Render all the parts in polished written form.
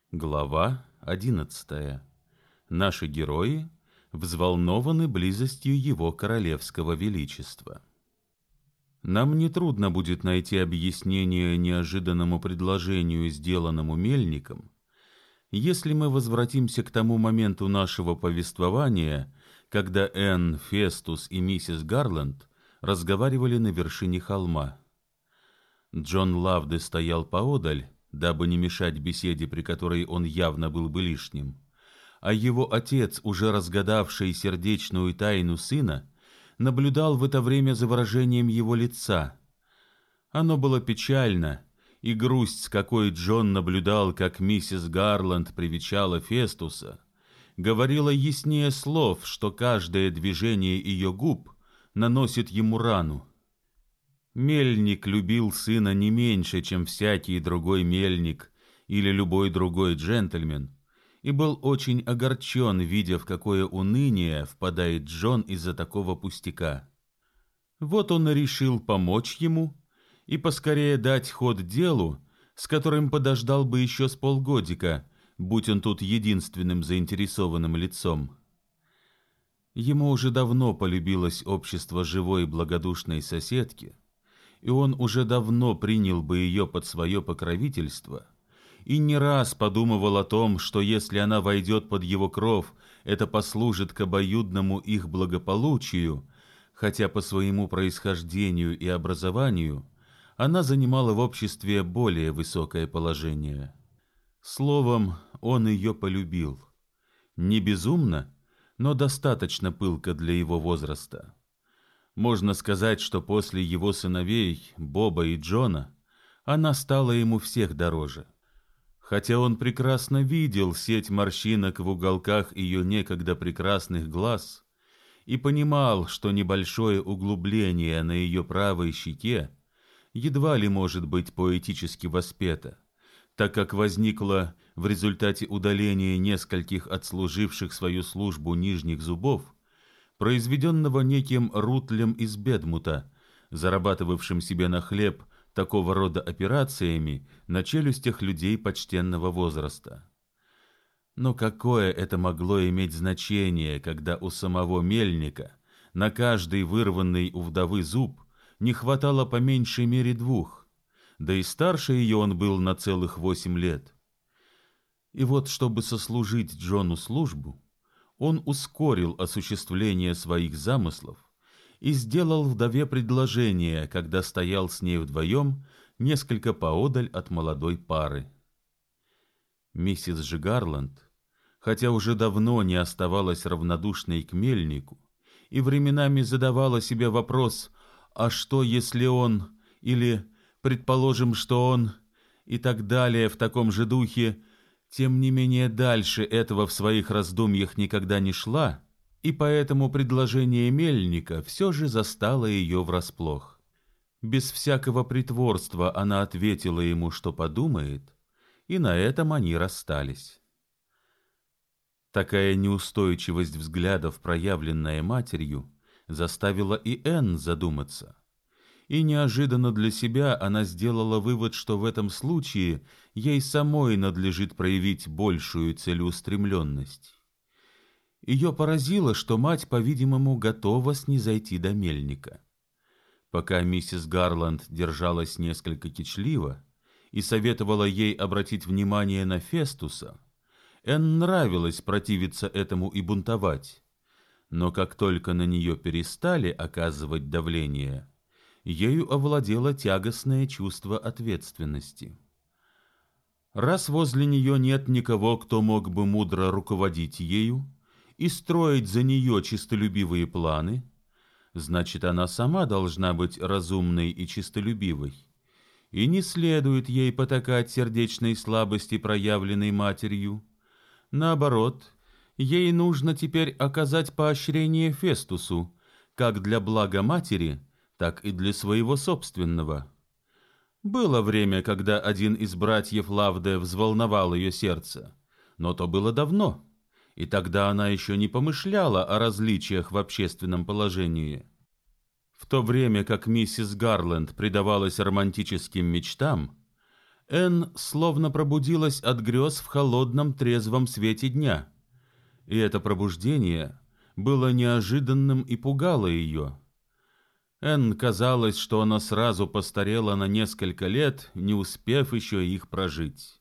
Глава 11. Наши герои взволнованы близостью его королевского величества. Нам нетрудно будет найти объяснение неожиданному предложению, сделанному мельником, если мы возвратимся к тому моменту нашего повествования, когда Энн, Фестус и миссис Гарланд разговаривали на вершине холма. Джон Лавде стоял поодаль, дабы не мешать беседе, при которой он явно был бы лишним, а его отец, уже разгадавший сердечную тайну сына, наблюдал в это время за выражением его лица. Оно было печально, и грусть, с какой Джон наблюдал, как миссис Гарланд привечала Фестуса, говорила яснее слов, что каждое движение ее губ наносит ему рану. Мельник любил сына не меньше, чем всякий другой мельник или любой другой джентльмен, и был очень огорчен, видя, в какое уныние впадает Джон из-за такого пустяка. Вот он и решил помочь ему и поскорее дать ход делу, с которым подождал бы еще с полгодика, будь он тут единственным заинтересованным лицом. Ему уже давно полюбилось общество живой благодушной соседки, и он уже давно принял бы ее под свое покровительство, и не раз подумывал о том, что если она войдет под его кров, это послужит к обоюдному их благополучию, хотя по своему происхождению и образованию она занимала в обществе более высокое положение. Словом, он ее полюбил. Не безумно, но достаточно пылко для его возраста. Можно сказать, что после его сыновей, Боба и Джона, она стала ему всех дороже. Хотя он прекрасно видел сеть морщинок в уголках ее некогда прекрасных глаз и понимал, что небольшое углубление на ее правой щеке едва ли может быть поэтически воспето, так как возникло в результате удаления нескольких отслуживших свою службу нижних зубов, произведенного неким Рутлем из Бедмута, зарабатывавшим себе на хлеб такого рода операциями на челюстях людей почтенного возраста. Но какое это могло иметь значение, когда у самого мельника на каждый вырванный у вдовы зуб не хватало по меньшей мере 2, да и старше ее он был на целых 8 лет. И вот, чтобы сослужить Джону службу, он ускорил осуществление своих замыслов и сделал вдове предложение, когда стоял с ней вдвоем несколько поодаль от молодой пары. Миссис же Гарланд, хотя уже давно не оставалась равнодушной к мельнику и временами задавала себе вопрос: а что, если он, или, предположим, что он, и так далее в таком же духе, тем не менее дальше этого в своих раздумьях никогда не шла, и поэтому предложение мельника все же застало ее врасплох. Без всякого притворства она ответила ему, что подумает, и на этом они расстались. Такая неустойчивость взглядов, проявленная матерью, заставила и Энн задуматься. И неожиданно для себя она сделала вывод, что в этом случае ей самой надлежит проявить большую целеустремленность. Ее поразило, что мать, по-видимому, готова снизойти до мельника. Пока миссис Гарланд держалась несколько кичливо и советовала ей обратить внимание на Фестуса, Энн нравилось противиться этому и бунтовать, но как только на нее перестали оказывать давление, ею овладело тягостное чувство ответственности. Раз возле нее нет никого, кто мог бы мудро руководить ею и строить за нее честолюбивые планы, значит, она сама должна быть разумной и честолюбивой, и не следует ей потакать сердечной слабости, проявленной матерью. Наоборот, ей нужно теперь оказать поощрение Фестусу, как для блага матери, так и для своего собственного. Было время, когда один из братьев Лавде взволновал ее сердце, но то было давно, и тогда она еще не помышляла о различиях в общественном положении. В то время как миссис Гарланд предавалась романтическим мечтам, Энн словно пробудилась от грез в холодном трезвом свете дня. И это пробуждение было неожиданным и пугало ее. Энн казалось, что она сразу постарела на несколько лет, не успев еще их прожить.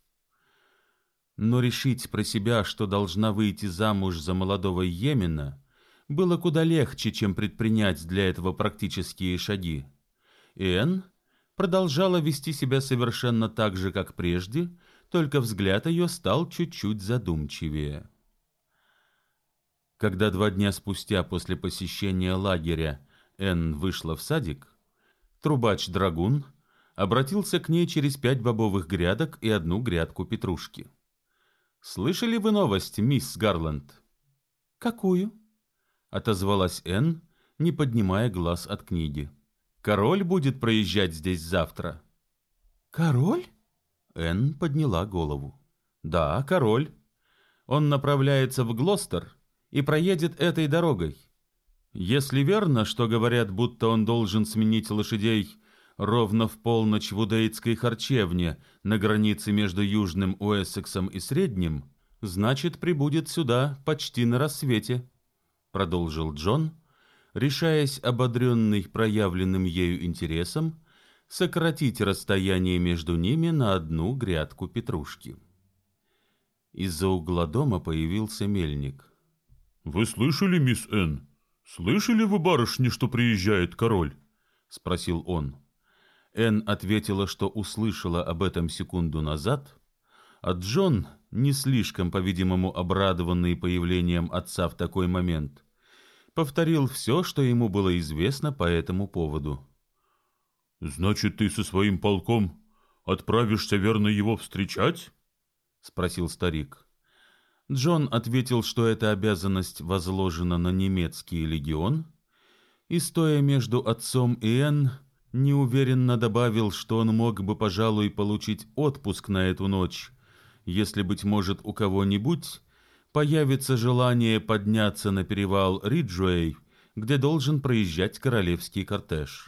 Но решить про себя, что должна выйти замуж за молодого Йемена, было куда легче, чем предпринять для этого практические шаги. И Энн продолжала вести себя совершенно так же, как прежде, только взгляд ее стал чуть-чуть задумчивее. Когда 2 дня спустя после посещения лагеря Энн вышла в садик, трубач-драгун обратился к ней через 5 бобовых грядок и 1 грядку петрушки. «Слышали вы новость, мисс Гарланд?» «Какую?» — отозвалась Энн, не поднимая глаз от книги. «Король будет проезжать здесь завтра». «Король?» — Энн подняла голову. «Да, король. Он направляется в Глостер и проедет этой дорогой. Если верно, что говорят, будто он должен сменить лошадей ровно в полночь в Удейтской харчевне на границе между Южным Уэссексом и Средним, значит, прибудет сюда почти на рассвете», — продолжил Джон, решаясь, ободренный проявленным ею интересом, сократить расстояние между ними на 1 грядку петрушки. Из-за угла дома появился мельник. «Вы слышали, мисс Энн? Слышали вы, барышни, что приезжает король?» — спросил он. Энн ответила, что услышала об этом секунду назад, а Джон, не слишком, по-видимому, обрадованный появлением отца в такой момент, повторил все, что ему было известно по этому поводу. «Значит, ты со своим полком отправишься верно его встречать?» — спросил старик. Джон ответил, что эта обязанность возложена на немецкий легион, и, стоя между отцом и Энн, неуверенно добавил, что он мог бы, пожалуй, получить отпуск на эту ночь, если, быть может, у кого-нибудь появится желание подняться на перевал Риджуэй, где должен проезжать королевский кортеж.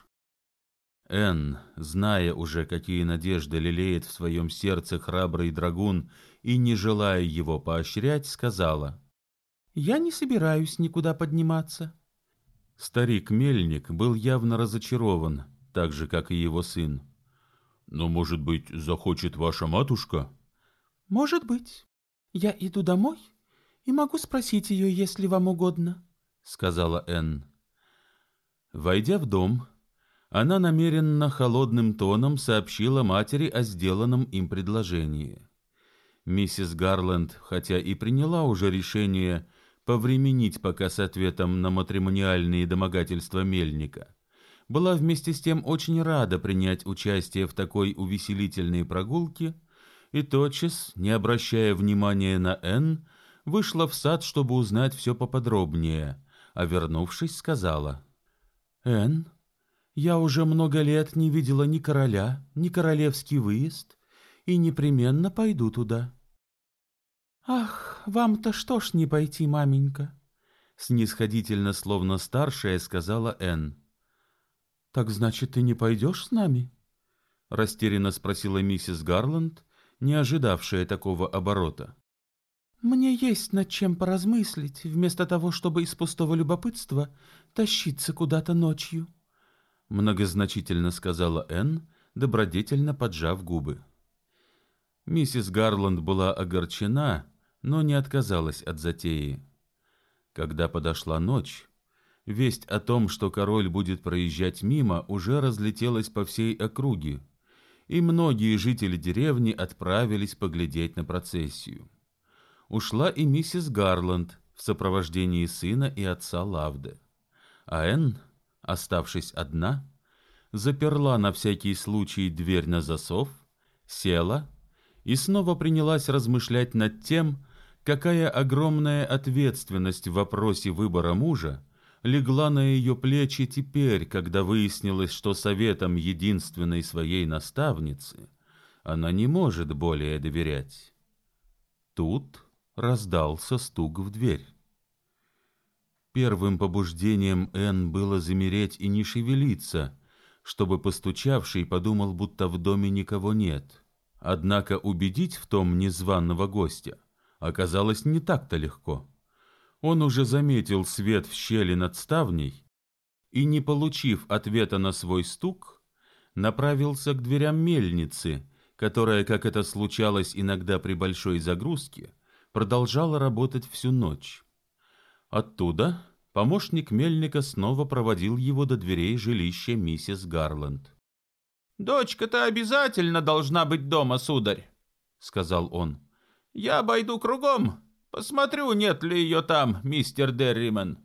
Энн, зная уже, какие надежды лелеет в своем сердце храбрый драгун и не желая его поощрять, сказала: «Я не собираюсь никуда подниматься». Старик-мельник был явно разочарован, так же, как и его сын. «Но, может быть, захочет ваша матушка?» «Может быть. Я иду домой и могу спросить ее, если вам угодно», — сказала Энн. Войдя в дом, она намеренно холодным тоном сообщила матери о сделанном им предложении. Миссис Гарланд, хотя и приняла уже решение повременить пока с ответом на матримониальные домогательства мельника, была вместе с тем очень рада принять участие в такой увеселительной прогулке и тотчас, не обращая внимания на Энн, вышла в сад, чтобы узнать все поподробнее, а вернувшись, сказала: «Энн, я уже много лет не видела ни короля, ни королевский выезд, и непременно пойду туда». «Ах, вам-то что ж не пойти, маменька?» Снисходительно, словно старшая, сказала Энн. «Так значит, ты не пойдешь с нами?» Растерянно спросила миссис Гарланд, не ожидавшая такого оборота. «Мне есть над чем поразмыслить, вместо того, чтобы из пустого любопытства тащиться куда-то ночью», многозначительно сказала Энн, добродетельно поджав губы. Миссис Гарланд была огорчена, но не отказалась от затеи. Когда подошла ночь, весть о том, что король будет проезжать мимо, уже разлетелась по всей округе, и многие жители деревни отправились поглядеть на процессию. Ушла и миссис Гарланд в сопровождении сына и отца Лавде, а Энн, оставшись одна, заперла на всякий случай дверь на засов, села и снова принялась размышлять над тем, какая огромная ответственность в вопросе выбора мужа легла на ее плечи теперь, когда выяснилось, что советом единственной своей наставницы она не может более доверять. Тут раздался стук в дверь. Первым побуждением Энн было замереть и не шевелиться, чтобы постучавший подумал, будто в доме никого нет. Однако убедить в том незваного гостя оказалось не так-то легко. Он уже заметил свет в щели над ставней и, не получив ответа на свой стук, направился к дверям мельницы, которая, как это случалось иногда при большой загрузке, продолжала работать всю ночь. Оттуда помощник мельника снова проводил его до дверей жилища миссис Гарланд. «Дочка-то обязательно должна быть дома, сударь», — сказал он. «Я обойду кругом, посмотрю, нет ли ее там, мистер Дерриман».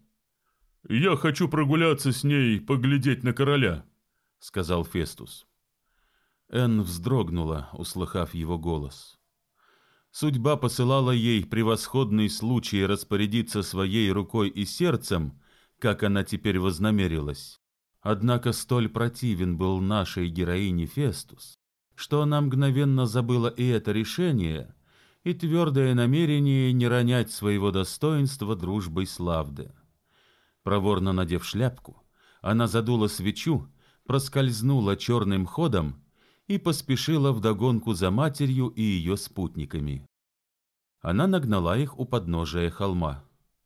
«Я хочу прогуляться с ней, поглядеть на короля», — сказал Фестус. Энн вздрогнула, услыхав его голос. Судьба посылала ей превосходный случай распорядиться своей рукой и сердцем, как она теперь вознамерилась. Однако столь противен был нашей героине Фестус, что она мгновенно забыла и это решение, и твердое намерение не ронять своего достоинства дружбой с Лавде. Проворно надев шляпку, она задула свечу, проскользнула черным ходом и поспешила вдогонку за матерью и ее спутниками. Она нагнала их у подножия холма.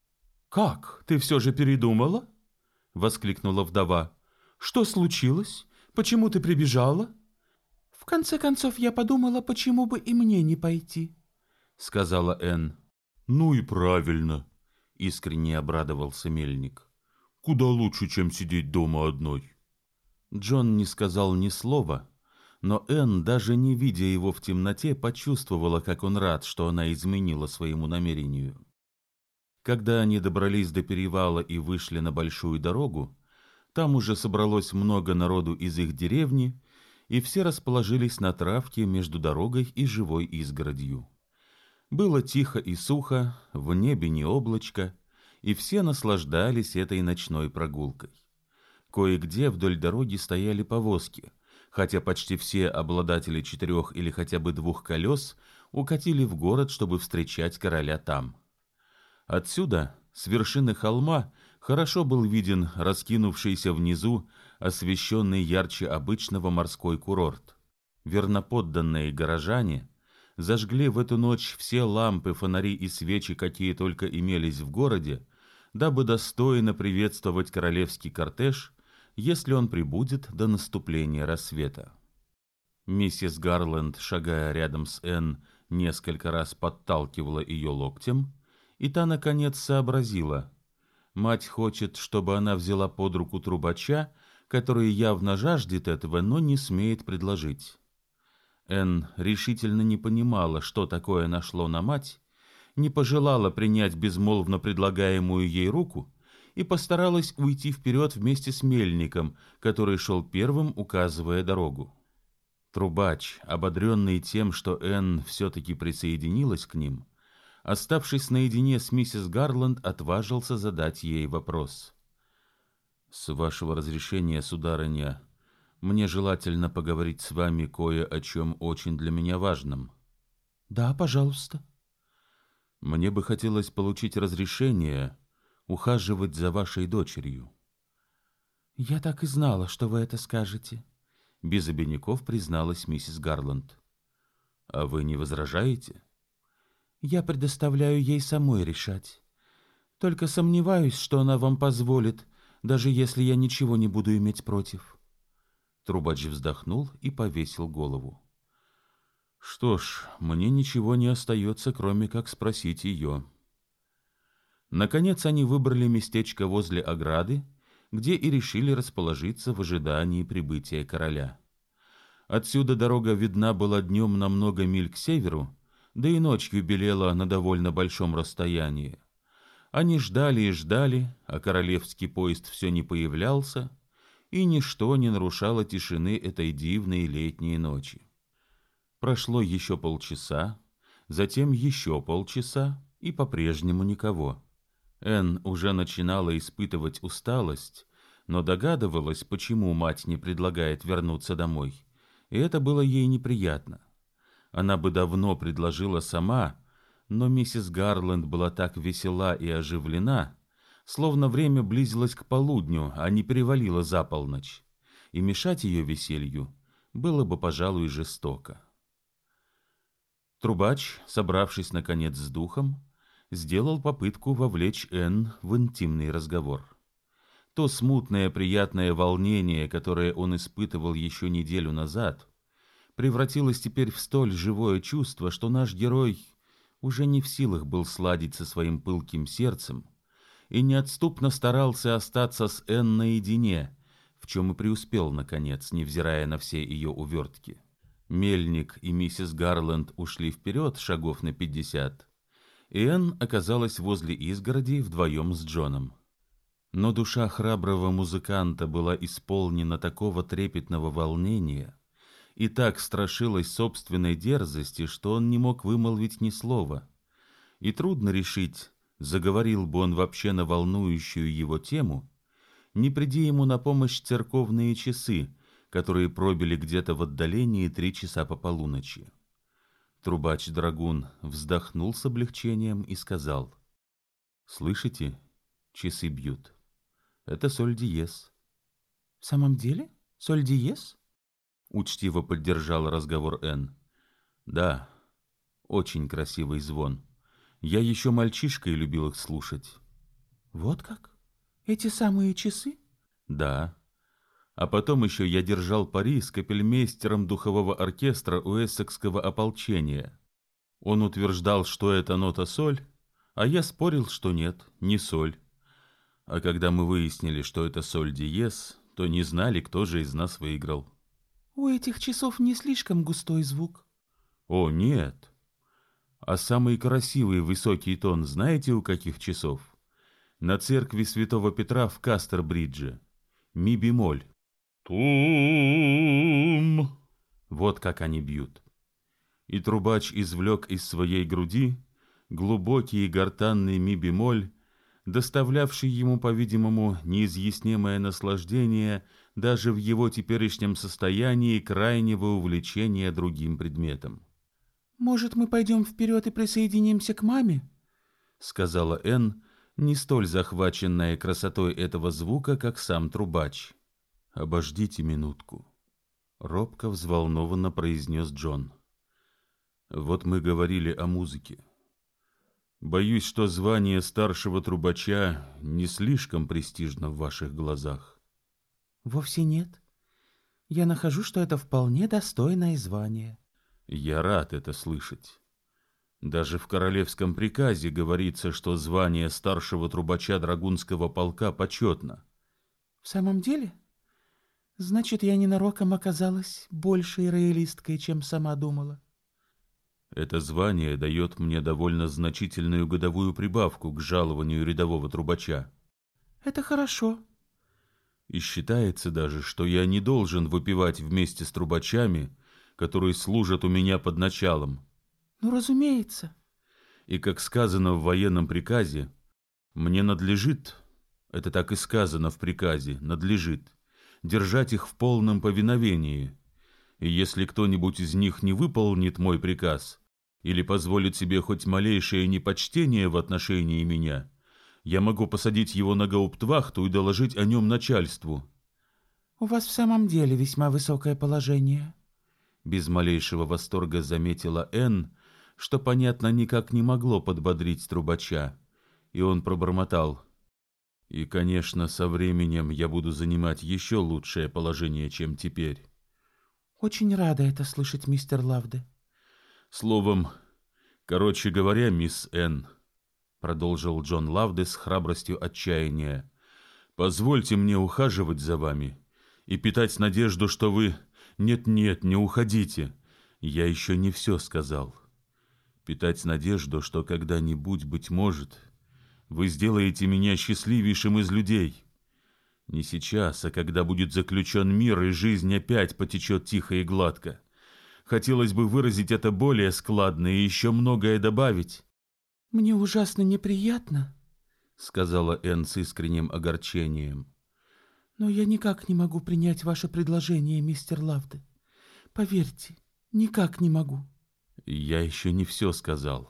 «Как? Ты все же передумала?» — воскликнула вдова. «Что случилось? Почему ты прибежала?» «В конце концов, я подумала, почему бы и мне не пойти», — сказала Энн. «Ну и правильно», — искренне обрадовался мельник. «Куда лучше, чем сидеть дома одной». Джон не сказал ни слова, но Энн, даже не видя его в темноте, почувствовала, как он рад, что она изменила своему намерению. Когда они добрались до перевала и вышли на большую дорогу, там уже собралось много народу из их деревни, и все расположились на травке между дорогой и живой изгородью. Было тихо и сухо, в небе не облачко, и все наслаждались этой ночной прогулкой. Кое-где вдоль дороги стояли повозки, хотя почти все обладатели 4 или хотя бы 2 колес укатили в город, чтобы встречать короля там. Отсюда, с вершины холма, хорошо был виден раскинувшийся внизу, освещенный ярче обычного морской курорт. Верноподданные горожане зажгли в эту ночь все лампы, фонари и свечи, какие только имелись в городе, дабы достойно приветствовать королевский кортеж, если он прибудет до наступления рассвета. Миссис Гарланд, шагая рядом с Энн, несколько раз подталкивала ее локтем, и та, наконец, сообразила. Мать хочет, чтобы она взяла под руку трубача, который явно жаждет этого, но не смеет предложить. Энн решительно не понимала, что такое нашло на мать, не пожелала принять безмолвно предлагаемую ей руку и постаралась уйти вперед вместе с мельником, который шел первым, указывая дорогу. Трубач, ободренный тем, что Энн все-таки присоединилась к ним, оставшись наедине с миссис Гарланд, отважился задать ей вопрос. «С вашего разрешения, сударыня, мне желательно поговорить с вами кое о чем очень для меня важном». «Да, пожалуйста». «Мне бы хотелось получить разрешение ухаживать за вашей дочерью». «Я так и знала, что вы это скажете», — без обиняков призналась миссис Гарланд. «А вы не возражаете?» «Я предоставляю ей самой решать. Только сомневаюсь, что она вам позволит, даже если я ничего не буду иметь против». Трубач вздохнул и повесил голову. «Что ж, мне ничего не остается, кроме как спросить ее». Наконец они выбрали местечко возле ограды, где и решили расположиться в ожидании прибытия короля. Отсюда дорога видна была днем на много миль к северу, да и ночью белела на довольно большом расстоянии. Они ждали и ждали, а королевский поезд все не появлялся, и ничто не нарушало тишины этой дивной летней ночи. Прошло еще полчаса, затем еще полчаса, и по-прежнему никого. Энн уже начинала испытывать усталость, но догадывалась, почему мать не предлагает вернуться домой, и это было ей неприятно. Она бы давно предложила сама, но миссис Гарланд была так весела и оживлена, словно время близилось к полудню, а не перевалило за полночь, и мешать ее веселью было бы, пожалуй, жестоко. Трубач, собравшись наконец с духом, сделал попытку вовлечь Энн в интимный разговор. То смутное приятное волнение, которое он испытывал еще неделю назад, превратилось теперь в столь живое чувство, что наш герой уже не в силах был сладить со своим пылким сердцем и неотступно старался остаться с Энн наедине, в чем и преуспел, наконец, невзирая на все ее увертки. Мельник и миссис Гарленд ушли вперед шагов на 50, и Энн оказалась возле изгороди вдвоем с Джоном. Но душа храброго музыканта была исполнена такого трепетного волнения и так страшилась собственной дерзости, что он не мог вымолвить ни слова. И трудно решить, заговорил бы он вообще на волнующую его тему, не приди ему на помощь церковные часы, которые пробили где-то в отдалении 3 часа по полуночи. Трубач-драгун вздохнул с облегчением и сказал: «Слышите, часы бьют. Это соль диез». «В самом деле? Соль диез?» — учтиво поддержала разговор Энн. «Да, очень красивый звон. Я еще мальчишкой любил их слушать». «Вот как? Эти самые часы?» «Да. А потом еще я держал пари с капельмейстером духового оркестра Уэссекского ополчения. Он утверждал, что это нота соль, а я спорил, что нет, не соль. А когда мы выяснили, что это соль диез, то не знали, кто же из нас выиграл». «У этих часов не слишком густой звук». «О, нет. А самый красивый высокий тон знаете, у каких часов? На церкви Святого Петра в Кастербридже. Ми-бемоль». Тум. Вот как они бьют. И трубач извлек из своей груди глубокий и гортанный ми-бемоль, доставлявший ему, по-видимому, неизъяснимое наслаждение даже в его теперешнем состоянии крайнего увлечения другим предметом. «Может, мы пойдем вперед и присоединимся к маме?» — сказала Энн, не столь захваченная красотой этого звука, как сам трубач. «Обождите минутку», — робко взволнованно произнес Джон. «Вот мы говорили о музыке. Боюсь, что звание старшего трубача не слишком престижно в ваших глазах». «Вовсе нет. Я нахожу, что это вполне достойное звание». «Я рад это слышать. Даже в королевском приказе говорится, что звание старшего трубача драгунского полка почетно». «В самом деле? Значит, я ненароком оказалась большей роялисткой, чем сама думала». «Это звание дает мне довольно значительную годовую прибавку к жалованию рядового трубача». «Это хорошо». «И считается даже, что я не должен выпивать вместе с трубачами, которые служат у меня под началом». «Ну, разумеется». «И, как сказано в военном приказе, мне надлежит, это так и сказано в приказе, надлежит, держать их в полном повиновении, и если кто-нибудь из них не выполнит мой приказ или позволит себе хоть малейшее непочтение в отношении меня, я могу посадить его на гауптвахту и доложить о нем начальству». «У вас в самом деле весьма высокое положение», — без малейшего восторга заметила Энн, что, понятно, никак не могло подбодрить трубача, и он пробормотал: «И, конечно, со временем я буду занимать еще лучшее положение, чем теперь». «Очень рада это слышать, мистер Лавде». «Словом, короче говоря, мисс Энн», — продолжил Джон Лавде с храбростью отчаяния, «позвольте мне ухаживать за вами и питать надежду, что вы... Нет-нет, не уходите, я еще не все сказал. Питать надежду, что когда-нибудь, быть может, вы сделаете меня счастливейшим из людей. Не сейчас, а когда будет заключен мир, и жизнь опять потечет тихо и гладко. Хотелось бы выразить это более складно и еще многое добавить». «Мне ужасно неприятно», — сказала Энн с искренним огорчением. «но я никак не могу принять ваше предложение, мистер Лавде. Поверьте, никак не могу». «Я еще не все сказал.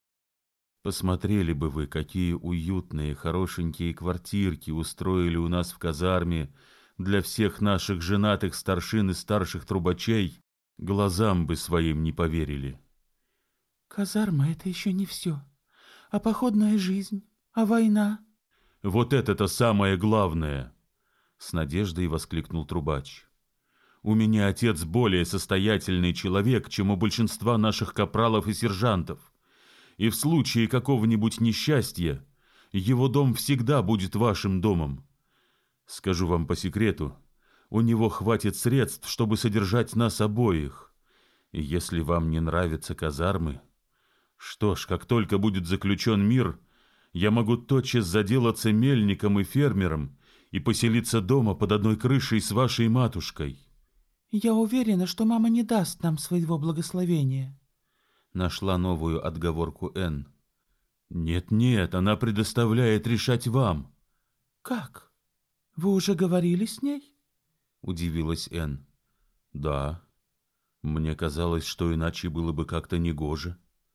Посмотрели бы вы, какие уютные, хорошенькие квартирки устроили у нас в казарме для всех наших женатых старшин и старших трубачей, глазам бы своим не поверили. Казарма — это еще не все. А походная жизнь? А война? Вот это-то самое главное! С надеждой воскликнул трубач. У меня отец более состоятельный человек, чем у большинства наших капралов и сержантов. И в случае какого-нибудь несчастья его дом всегда будет вашим домом. Скажу вам по секрету, у него хватит средств, чтобы содержать нас обоих. И если вам не нравятся казармы, что ж, как только будет заключен мир, я могу тотчас заделаться мельником и фермером и поселиться дома под одной крышей с вашей матушкой. Я уверена, что мама не даст нам своего благословения. Нашла новую отговорку Энн. Нет-нет, она предоставляет решать вам. Как? Вы уже говорили с ней? Удивилась Энн. Да, мне казалось, что иначе было бы как-то негоже.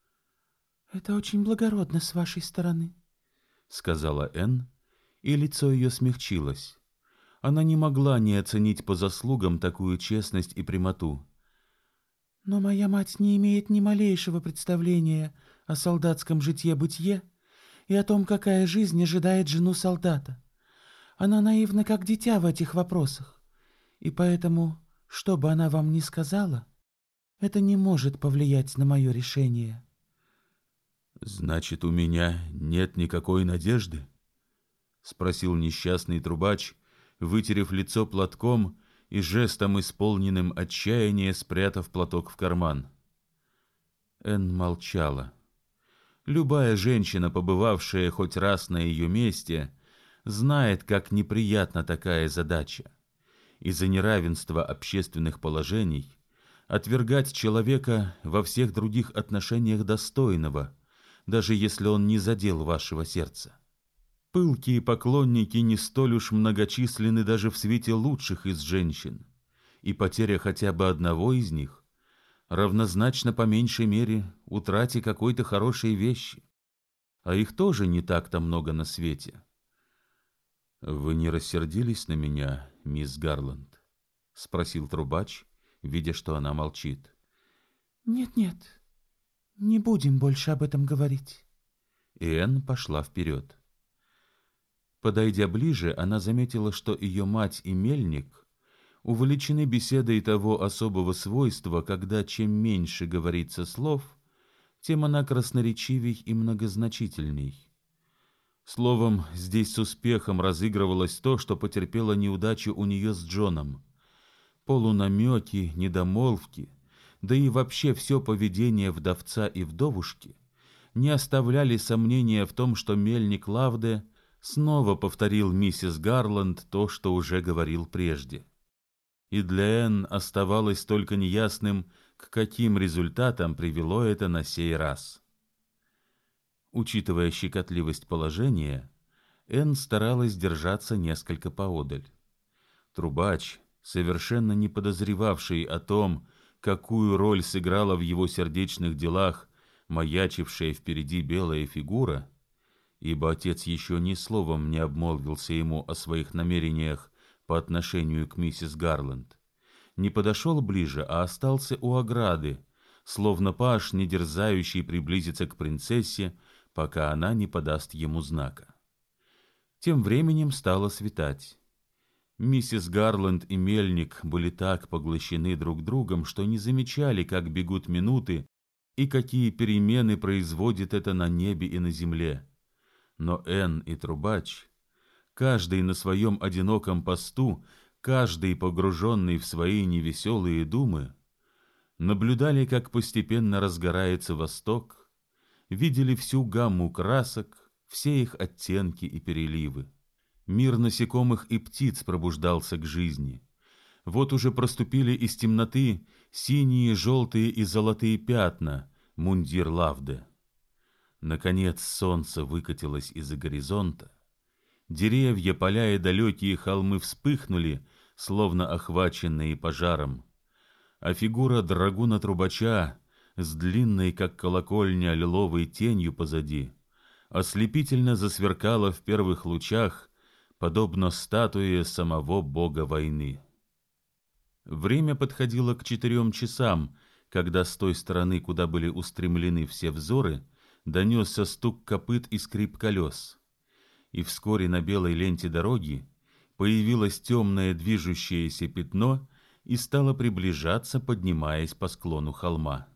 Это очень благородно с вашей стороны, Сказала Энн, и лицо ее смягчилось. Она не могла не оценить по заслугам такую честность и прямоту. Но моя мать не имеет ни малейшего представления о солдатском житье-бытие и о том, какая жизнь ожидает жену солдата. Она наивна, как дитя в этих вопросах, и поэтому, что бы она вам ни сказала, это не может повлиять на мое решение. Значит, у меня нет никакой надежды? Спросил несчастный трубач, вытерев лицо платком и жестом, исполненным отчаяния, спрятав платок в карман. Энн молчала. Любая женщина, побывавшая хоть раз на ее месте, знает, как неприятна такая задача. Из-за неравенства общественных положений отвергать человека во всех других отношениях достойного, даже если он не задел вашего сердца. Пылкие поклонники не столь уж многочисленны даже в свете лучших из женщин, и потеря хотя бы одного из них равнозначна по меньшей мере утрате какой-то хорошей вещи, а их тоже не так-то много на свете. «Вы не рассердились на меня, мисс Гарланд?» — спросил трубач, видя, что она молчит. Нет, не будем больше об этом говорить. И Энн пошла вперед. Подойдя ближе, она заметила, что ее мать и мельник увлечены беседой того особого свойства, когда чем меньше говорится слов, тем она красноречивей и многозначительней. Словом, здесь с успехом разыгрывалось то, что потерпело неудачу у нее с Джоном. Полунамеки, недомолвки, да и вообще все поведение вдовца и вдовушки не оставляли сомнения в том, что мельник Лавде снова повторил миссис Гарланд то, что уже говорил прежде. И для Энн оставалось только неясным, к каким результатам привело это на сей раз. Учитывая щекотливость положения, Энн старалась держаться несколько поодаль. Трубач, совершенно не подозревавший о том, какую роль сыграла в его сердечных делах маячившая впереди белая фигура, ибо отец еще ни словом не обмолвился ему о своих намерениях по отношению к миссис Гарланд, не подошел ближе, а остался у ограды, словно паж, не дерзающий приблизиться к принцессе, пока она не подаст ему знака. Тем временем стало светать. Миссис Гарланд и мельник были так поглощены друг другом, что не замечали, как бегут минуты и какие перемены производит это на небе и на земле. Но Энн и трубач, каждый на своем одиноком посту, каждый погруженный в свои невеселые думы, наблюдали, как постепенно разгорается восток, видели всю гамму красок, все их оттенки и переливы. Мир насекомых и птиц пробуждался к жизни. Вот уже проступили из темноты синие, желтые и золотые пятна, мундир Лавде. Наконец солнце выкатилось из-за горизонта. Деревья, поля и далекие холмы вспыхнули, словно охваченные пожаром. А фигура драгуна-трубача с длинной, как колокольня, лиловой тенью позади ослепительно засверкала в первых лучах, подобно статуе самого бога войны. Время подходило к 4 часам, когда с той стороны, куда были устремлены все взоры, донесся стук копыт и скрип колес, и вскоре на белой ленте дороги появилось темное движущееся пятно и стало приближаться, поднимаясь по склону холма.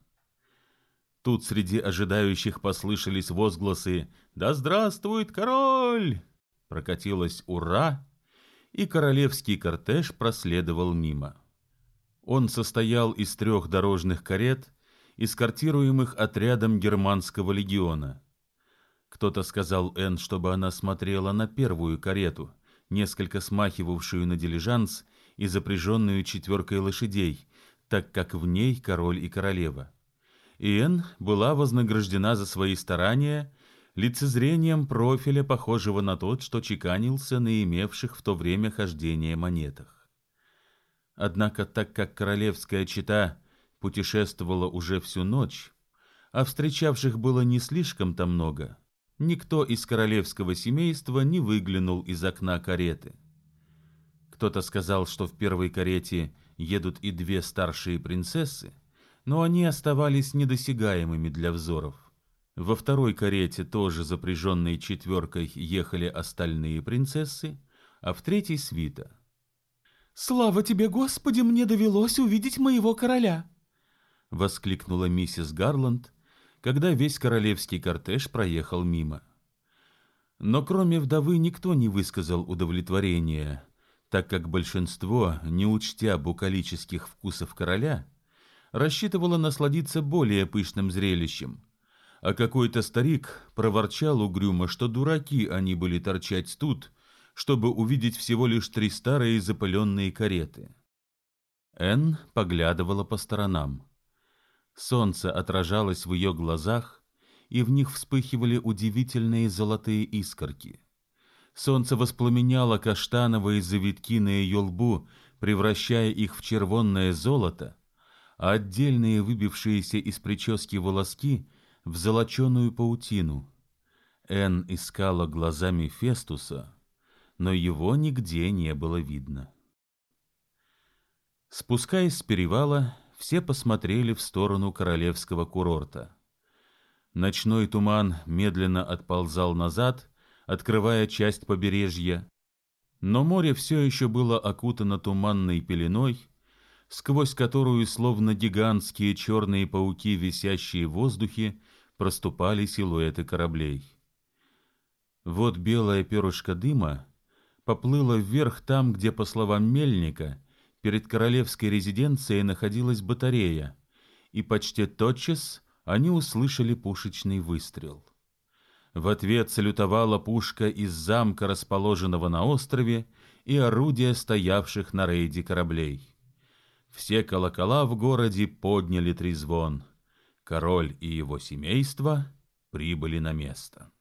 Тут среди ожидающих послышались возгласы «Да здравствует король!», прокатилось «Ура!», и королевский кортеж проследовал мимо. Он состоял из 3 дорожных карет, эскортируемых отрядом германского легиона. Кто-то сказал Энн, чтобы она смотрела на первую карету, несколько смахивавшую на дилижанс и запряженную 4 лошадей, так как в ней король и королева. И Энн была вознаграждена за свои старания лицезрением профиля, похожего на тот, что чеканился на имевших в то время хождение монетах. Однако, так как королевская чета путешествовала уже всю ночь, а встречавших было не слишком-то много, никто из королевского семейства не выглянул из окна кареты. Кто-то сказал, что в первой карете едут и 2 старшие принцессы, но они оставались недосягаемыми для взоров. Во второй карете, тоже запряженной 4, ехали остальные принцессы, а в 3 свита. «Слава тебе, Господи, мне довелось увидеть моего короля!» — воскликнула миссис Гарланд, когда весь королевский кортеж проехал мимо. Но кроме вдовы никто не высказал удовлетворения, так как большинство, не учтя букалических вкусов короля, рассчитывало насладиться более пышным зрелищем, а какой-то старик проворчал угрюмо, что дураки они были торчать тут, чтобы увидеть всего лишь 3 старые запыленные кареты. Энн поглядывала по сторонам. Солнце отражалось в ее глазах, и в них вспыхивали удивительные золотые искорки. Солнце воспламеняло каштановые завитки на ее лбу, превращая их в червонное золото, а отдельные выбившиеся из прически волоски в золоченую паутину. Энн искала глазами Фестуса, но его нигде не было видно. Спускаясь с перевала, все посмотрели в сторону королевского курорта. Ночной туман медленно отползал назад, открывая часть побережья, но море все еще было окутано туманной пеленой, сквозь которую, словно гигантские черные пауки, висящие в воздухе, проступали силуэты кораблей. Вот белое перышко дыма поплыло вверх там, где, по словам Мельника, перед королевской резиденцией находилась батарея, и почти тотчас они услышали пушечный выстрел. В ответ салютовала пушка из замка, расположенного на острове, и орудия стоявших на рейде кораблей. Все колокола в городе подняли трезвон. Король и его семейство прибыли на место.